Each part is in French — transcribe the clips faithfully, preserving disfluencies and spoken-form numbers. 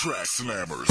Track Slammers.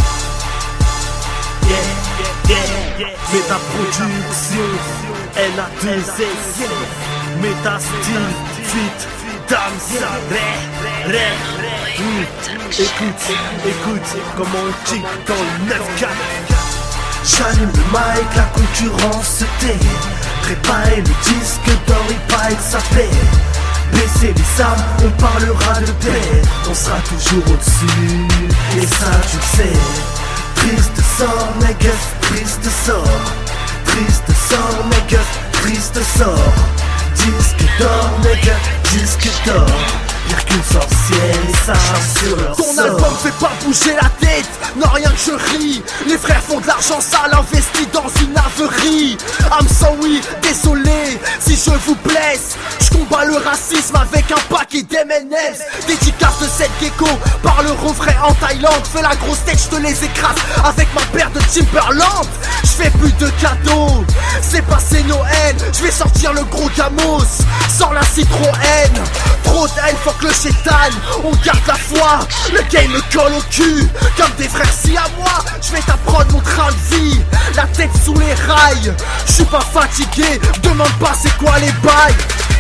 Yeah, yeah, yeah, yeah. Métaproduction, N A deux S, Métastyle, Fit, Damsa, Ré, Ré, mmh. Écoute, écoute, comment on kick dans le neuf quatre. J'allume le mic, la concurrence se tait. Préparez le disque d'or, il paraît que ça paie. Baissez les armes, on parlera de paix. On sera toujours au-dessus, et ça tu le sais. Triste sort, niggas, triste sort. Triste sort, niggas, triste sort. Disque d'or, niggas, disque d'or. Pire qu'une sorcière, et ça sur leur Ton sort. album fait pas bouger la tête, non rien que je ris. Les frères font de l'argent sale investi dans une averie. I'm sorry, désolé si je vous blesse. Je combats le racisme avec un paquet d'M and M's. Dédicace de cette gecko par le refrain en Thaïlande. Fais la grosse tête, je te les écrase avec ma paire de Timberland. Je fais plus de cadeaux, c'est passé Noël. Je vais sortir le gros gamos, sors la Citroën. Trop de haine, fuck le chétan, on garde la foi. Le game me colle au cul, comme des frères si à moi. Je vais t'apprendre mon train de vie, la tête sous les rails. Je suis pas fatigué, demande pas c'est quoi les bails.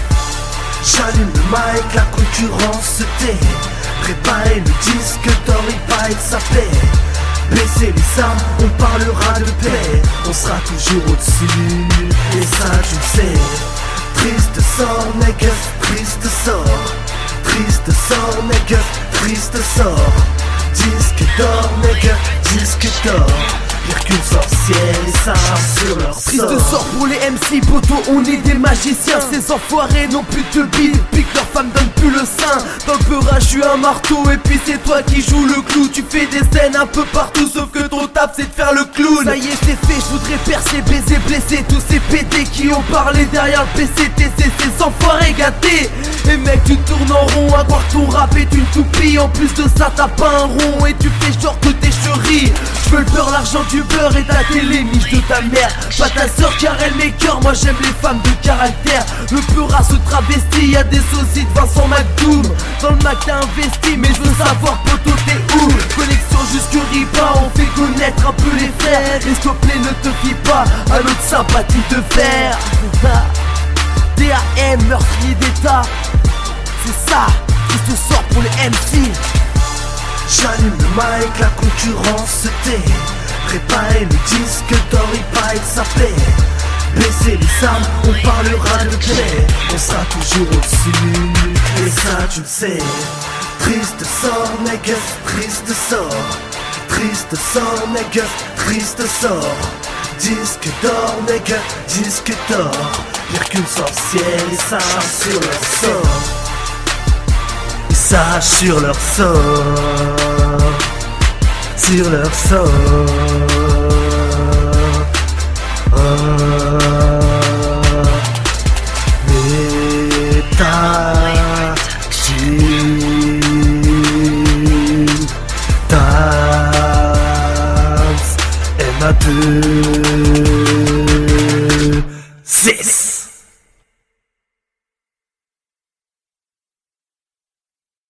J'allume le mic, la concurrence se tait. Préparez le disque d'or, il paraît que ça paie. Baissez les armes, on parlera de paix. On sera toujours au-dessus, et ça tu le sais. Triste sort, niggas, triste sort. Triste sort, niggas, triste sort. Disque d'or, niggas, disque d'or. Pire qu'une sorcière, et ça sur leur sort. Triste sort pour les M C, poteau, on est des magiciens. Ces enfoirés n'ont plus de bide, puis que leur femme donne plus le sein. Dans le peurage, je suis un marteau, et puis c'est toi qui joues le clou. Tu fais des scènes un peu partout, sauf que ton taf c'est de faire le clown. Ça y est, c'est fait, je voudrais percer, baiser, blesser tous ces P D qui ont parlé derrière le P C T C, ces enfoirés gâtés. Et mec, tu tournes en rond, à croire que ton rap est une toupie. En plus de ça, t'as pas un rond, et tu fais genre que t'es chérie. Je veux le beurre, l'argent du beurre et ta télé, miche de ta mère. Pas ta soeur car elle m'écœure, moi j'aime les femmes de caractère. Le peurat se travestit, y'a des saucisses Vincent McDoom. Dans le Mac t'as investi, mais je veux savoir poto t'es où. Connexion jusque Riba, on fait connaître un peu les frères. Et s'il te plaît ne te fie pas à notre sympathie de fer. D A M, meurtrier d'état. C'est ça, qui se sort pour les M C. J'allume le mic, la concurrence se tait. Préparez le disque d'or, il paraît que ça paie. Baissez les armes, on parlera de paix. On sera toujours au-dessus, et ça tu le sais. Triste sort, niggas, triste sort. Triste sort, niggas, triste sort. Disque d'or, niggas, disque d'or. Pire qu'une sorcière, et ça sur leur sort. Et ça sur leur sort. Sur leur sort. Oh. Métastyle, Dance, N A deux